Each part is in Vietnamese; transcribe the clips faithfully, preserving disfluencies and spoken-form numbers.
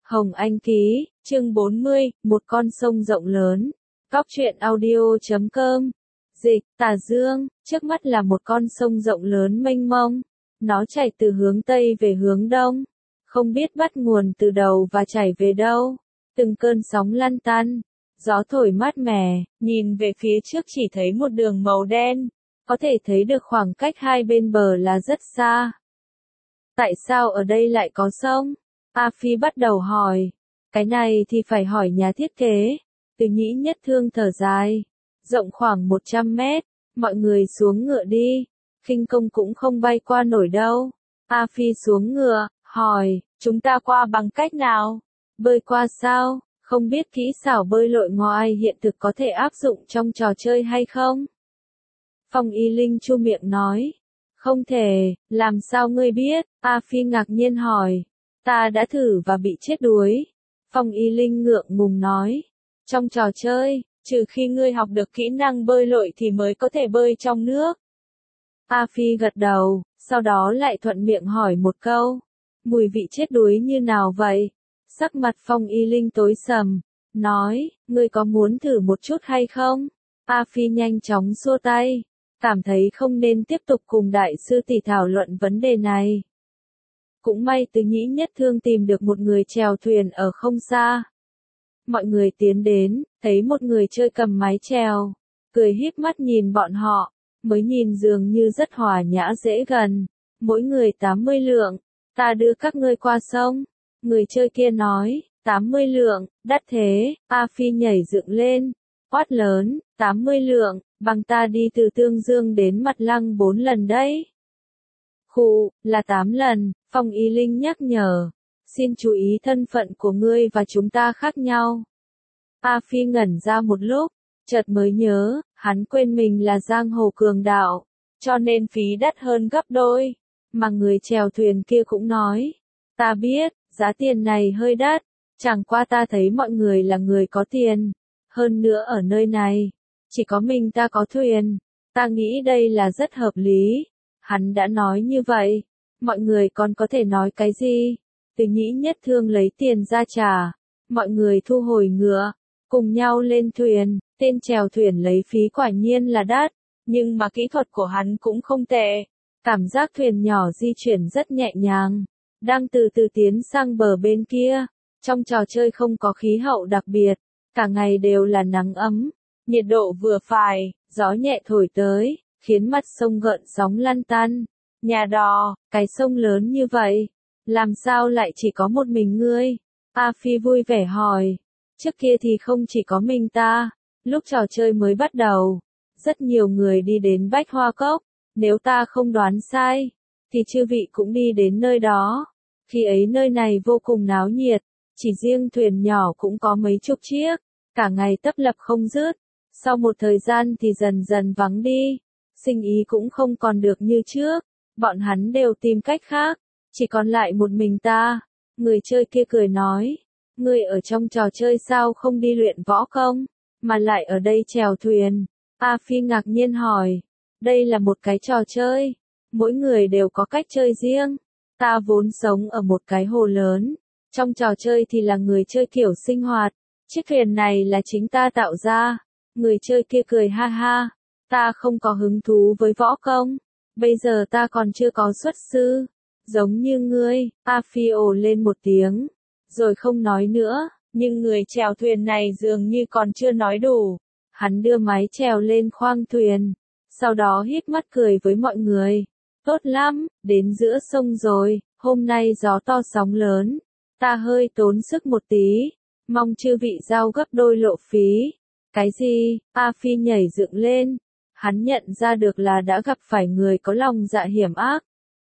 Hồng Anh ký, chương bốn mươi, một con sông rộng lớn. Cóc truyện audio chấm com. Dịch, Tà Dương, trước mắt là một con sông rộng lớn mênh mông. Nó chảy từ hướng Tây về hướng Đông. Không biết bắt nguồn từ đầu và chảy về đâu. Từng cơn sóng lăn tăn. Gió thổi mát mẻ, nhìn về phía trước chỉ thấy một đường màu đen. Có thể thấy được khoảng cách hai bên bờ là rất xa. Tại sao ở đây lại có sông? A Phi bắt đầu hỏi. Cái này thì phải hỏi nhà thiết kế. Từ Nhĩ Nhất Thương thở dài. Rộng khoảng một trăm mét. Mọi người xuống ngựa đi. Khinh công cũng không bay qua nổi đâu. A Phi xuống ngựa, hỏi. Chúng ta qua bằng cách nào? Bơi qua sao? Không biết kỹ xảo bơi lội ngoài hiện thực có thể áp dụng trong trò chơi hay không? Phong Y Linh chu miệng nói. Không thể, làm sao ngươi biết? A Phi ngạc nhiên hỏi. Ta đã thử và bị chết đuối. Phong Y Linh ngượng ngùng nói. Trong trò chơi, trừ khi ngươi học được kỹ năng bơi lội thì mới có thể bơi trong nước. A Phi gật đầu, sau đó lại thuận miệng hỏi một câu. Mùi vị chết đuối như nào vậy? Sắc mặt Phong Y Linh tối sầm, nói, ngươi có muốn thử một chút hay không? A Phi nhanh chóng xua tay, cảm thấy không nên tiếp tục cùng đại sư tỷ thảo luận vấn đề này. Cũng may Từ Nhĩ Nhất Thương tìm được một người chèo thuyền ở không xa. Mọi người tiến đến, thấy một người chơi cầm mái chèo, cười híp mắt nhìn bọn họ, mới nhìn dường như rất hòa nhã dễ gần. Mỗi người tám mươi lượng, ta đưa các ngươi qua sông. Người chơi kia nói, tám mươi lượng, đắt thế. A Phi nhảy dựng lên, quát lớn, tám mươi lượng, bằng ta đi từ Tương Dương đến Mặt Lăng bốn lần đấy. Khụ, là tám lần, Phong Y Linh nhắc nhở. Xin chú ý thân phận của ngươi và chúng ta khác nhau. A Phi ngẩn ra một lúc, chợt mới nhớ, hắn quên mình là giang hồ cường đạo, cho nên phí đắt hơn gấp đôi. Mà người chèo thuyền kia cũng nói, ta biết, giá tiền này hơi đắt, chẳng qua ta thấy mọi người là người có tiền. Hơn nữa ở nơi này, chỉ có mình ta có thuyền, ta nghĩ đây là rất hợp lý. Hắn đã nói như vậy, mọi người còn có thể nói cái gì? Từ Nhĩ Nhất Thương lấy tiền ra trả, mọi người thu hồi ngựa, cùng nhau lên thuyền, tên chèo thuyền lấy phí quả nhiên là đắt, nhưng mà kỹ thuật của hắn cũng không tệ. Cảm giác thuyền nhỏ di chuyển rất nhẹ nhàng, đang từ từ tiến sang bờ bên kia. Trong trò chơi không có khí hậu đặc biệt, cả ngày đều là nắng ấm, nhiệt độ vừa phải, gió nhẹ thổi tới, khiến mặt sông gợn sóng lăn tăn. Nhà đò, cái sông lớn như vậy, làm sao lại chỉ có một mình ngươi? A Phi vui vẻ hỏi. Trước kia thì không chỉ có mình ta, lúc trò chơi mới bắt đầu, rất nhiều người đi đến Bách Hoa Cốc, nếu ta không đoán sai, thì chư vị cũng đi đến nơi đó. Khi ấy nơi này vô cùng náo nhiệt, chỉ riêng thuyền nhỏ cũng có mấy chục chiếc, cả ngày tấp lập không dứt. Sau một thời gian thì dần dần vắng đi, sinh ý cũng không còn được như trước, bọn hắn đều tìm cách khác, chỉ còn lại một mình ta. Người chơi kia cười nói, ngươi ở trong trò chơi sao không đi luyện võ công, mà lại ở đây chèo thuyền? A Phi ngạc nhiên hỏi, đây là một cái trò chơi, mỗi người đều có cách chơi riêng. Ta vốn sống ở một cái hồ lớn, trong trò chơi thì là người chơi kiểu sinh hoạt, chiếc thuyền này là chính ta tạo ra. Người chơi kia cười ha ha, ta không có hứng thú với võ công, bây giờ ta còn chưa có xuất sư, giống như ngươi. A Phi ồ lên một tiếng, rồi không nói nữa, nhưng người chèo thuyền này dường như còn chưa nói đủ. Hắn đưa mái chèo lên khoang thuyền, sau đó híp mắt cười với mọi người. Tốt lắm, đến giữa sông rồi, hôm nay gió to sóng lớn, ta hơi tốn sức một tí, mong chư vị giao gấp đôi lộ phí. Cái gì? A Phi nhảy dựng lên, hắn nhận ra được là đã gặp phải người có lòng dạ hiểm ác.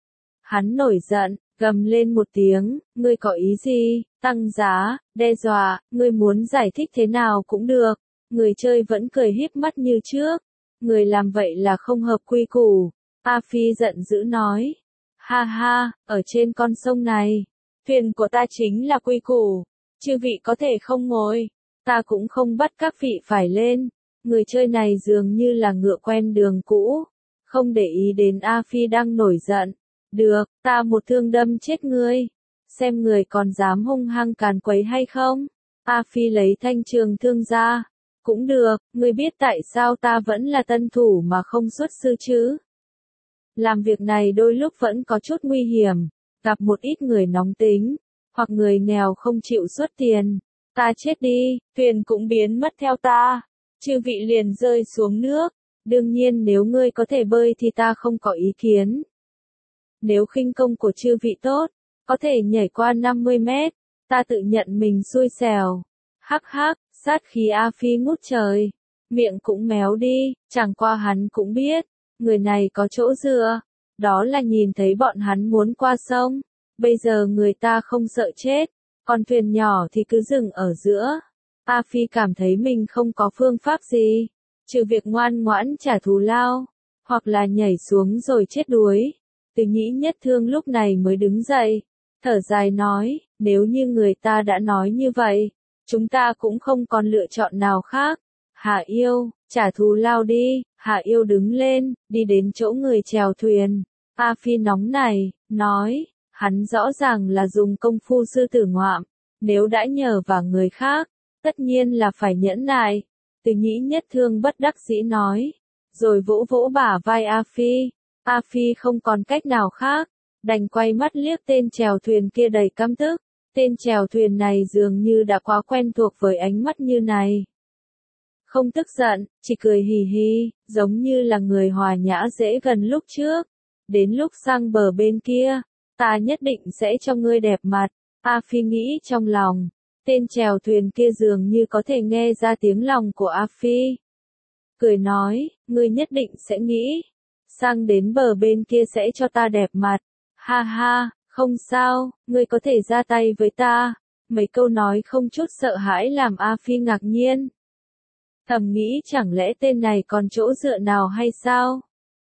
Hắn nổi giận, gầm lên một tiếng, ngươi có ý gì? Tăng giá, đe dọa, ngươi muốn giải thích thế nào cũng được. Người chơi vẫn cười híp mắt như trước, người làm vậy là không hợp quy củ. A Phi giận dữ nói, ha ha, ở trên con sông này, thuyền của ta chính là quy củ, chư vị có thể không ngồi, ta cũng không bắt các vị phải lên. Người chơi này dường như là ngựa quen đường cũ, không để ý đến A Phi đang nổi giận. Được, ta một thương đâm chết ngươi. xem người còn dám hung hăng càn quấy hay không. A Phi lấy thanh trường thương ra. Cũng được, ngươi biết tại sao ta vẫn là tân thủ mà không xuất sư chứ? Làm việc này đôi lúc vẫn có chút nguy hiểm, gặp một ít người nóng tính, hoặc người nghèo không chịu xuất tiền. Ta chết đi, thuyền cũng biến mất theo ta. Chư vị liền rơi xuống nước. Đương nhiên nếu ngươi có thể bơi thì ta không có ý kiến. Nếu khinh công của chư vị tốt, có thể nhảy qua năm mươi mét, ta tự nhận mình xui xẻo. Hắc hắc, sát khí A Phi ngút trời. Miệng cũng méo đi, chẳng qua hắn cũng biết, người này có chỗ dựa. Đó là nhìn thấy bọn hắn muốn qua sông. Bây giờ người ta không sợ chết, còn thuyền nhỏ thì cứ dừng ở giữa. A Phi cảm thấy mình không có phương pháp gì, trừ việc ngoan ngoãn trả thù lao, hoặc là nhảy xuống rồi chết đuối. Từ Nhĩ Nhất Thương lúc này mới đứng dậy, thở dài nói, nếu như người ta đã nói như vậy, chúng ta cũng không còn lựa chọn nào khác. Hạ Yêu, trả thù lao đi. Hạ Yêu đứng lên, đi đến chỗ người chèo thuyền. A Phi nóng này, nói, hắn rõ ràng là dùng công phu sư tử ngoạm, nếu đã nhờ vào người khác, tất nhiên là phải nhẫn nại. Từ Nhĩ Nhất Thương bất đắc dĩ nói, rồi vỗ vỗ bả vai A Phi. A Phi không còn cách nào khác, đành quay mắt liếc tên chèo thuyền kia đầy căm tức. Tên chèo thuyền này dường như đã quá quen thuộc với ánh mắt như này. Không tức giận, chỉ cười hì hì, giống như là người hòa nhã dễ gần lúc trước. Đến lúc sang bờ bên kia, ta nhất định sẽ cho ngươi đẹp mặt. A Phi nghĩ trong lòng, tên chèo thuyền kia dường như có thể nghe ra tiếng lòng của A Phi. Cười nói, ngươi nhất định sẽ nghĩ, sang đến bờ bên kia sẽ cho ta đẹp mặt. Ha ha, không sao, ngươi có thể ra tay với ta. Mấy câu nói không chút sợ hãi làm A Phi ngạc nhiên. Thầm nghĩ chẳng lẽ tên này còn chỗ dựa nào hay sao?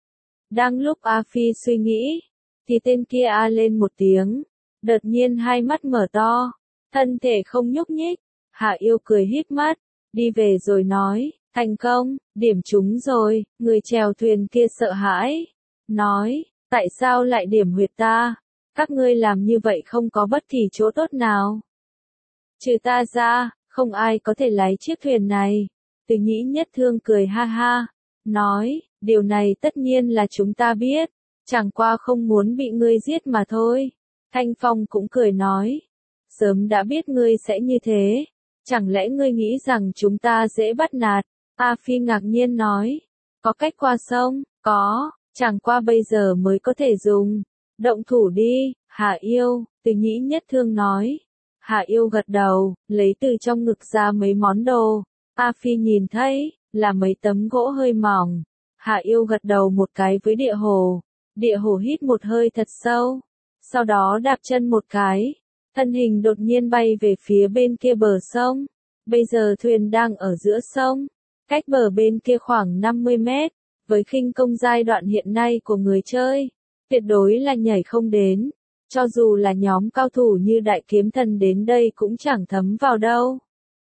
Đang lúc A Phi suy nghĩ, thì tên kia a lên một tiếng, đột nhiên hai mắt mở to, thân thể không nhúc nhích. Hạ Yêu cười híp mắt, đi về rồi nói, thành công, điểm trúng rồi. Người chèo thuyền kia sợ hãi, nói, tại sao lại điểm huyệt ta? Các ngươi làm như vậy không có bất kỳ chỗ tốt nào. Trừ ta ra, không ai có thể lái chiếc thuyền này. Từ Nhĩ Nhất Thương cười ha ha, nói, điều này tất nhiên là chúng ta biết, chẳng qua không muốn bị ngươi giết mà thôi. Thanh Phong cũng cười nói, sớm đã biết ngươi sẽ như thế, chẳng lẽ ngươi nghĩ rằng chúng ta dễ bắt nạt? A Phi ngạc nhiên nói, có cách qua sông, có, chẳng qua bây giờ mới có thể dùng. Động thủ đi, Hạ Yêu, Từ Nhĩ Nhất Thương nói. Hạ Yêu gật đầu, lấy từ trong ngực ra mấy món đồ. A Phi nhìn thấy, là mấy tấm gỗ hơi mỏng. Hạ Yêu gật đầu một cái với Địa Hổ. Địa Hổ hít một hơi thật sâu, sau đó đạp chân một cái, thân hình đột nhiên bay về phía bên kia bờ sông. Bây giờ thuyền đang ở giữa sông, cách bờ bên kia khoảng năm mươi mét, với khinh công giai đoạn hiện nay của người chơi, tuyệt đối là nhảy không đến, cho dù là nhóm cao thủ như Đại Kiếm Thần đến đây cũng chẳng thấm vào đâu.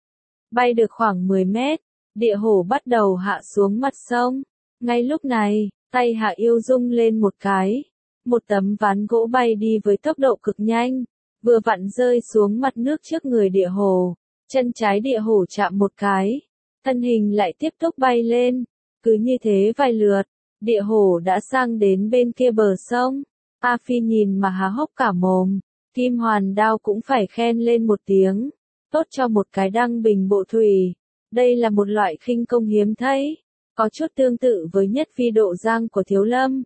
Bay được khoảng mười mét, Địa Hổ bắt đầu hạ xuống mặt sông. Ngay lúc này, tay Hạ Yêu rung lên một cái, một tấm ván gỗ bay đi với tốc độ cực nhanh, vừa vặn rơi xuống mặt nước trước người Địa Hổ. Chân trái Địa Hổ chạm một cái, thân hình lại tiếp tục bay lên, cứ như thế vài lượt, Địa Hổ đã sang đến bên kia bờ sông. A Phi nhìn mà há hốc cả mồm, Kim Hoàn Đao cũng phải khen lên một tiếng, tốt cho một cái đăng bình bộ thủy. Đây là một loại khinh công hiếm thấy, có chút tương tự với Nhất Phi Độ Giang của Thiếu Lâm.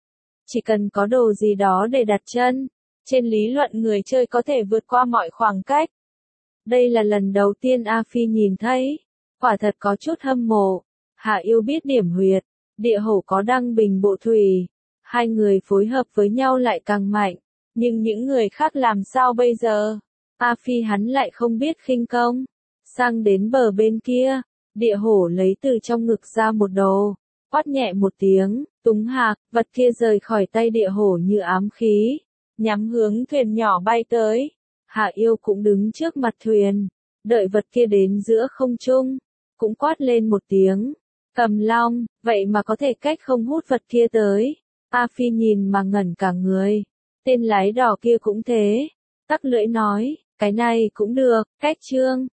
Chỉ cần có đồ gì đó để đặt chân, trên lý luận người chơi có thể vượt qua mọi khoảng cách. Đây là lần đầu tiên A Phi nhìn thấy, quả thật có chút hâm mộ. Hạ Yêu biết điểm huyệt, Địa Hổ có đăng bình bộ thủy, hai người phối hợp với nhau lại càng mạnh, nhưng những người khác làm sao bây giờ? A Phi hắn lại không biết khinh công. Sang đến bờ bên kia, Địa Hổ lấy từ trong ngực ra một đồ, quát nhẹ một tiếng, túng hạc, vật kia rời khỏi tay Địa Hổ như ám khí, nhắm hướng thuyền nhỏ bay tới. Hạ Yêu cũng đứng trước mặt thuyền, đợi vật kia đến giữa không trung, cũng quát lên một tiếng, Cầm Long, vậy mà có thể cách không hút vật kia tới. A Phi nhìn mà ngẩn cả người, tên lái đò kia cũng thế, Tắc lưỡi nói, cái này cũng được, cách chương.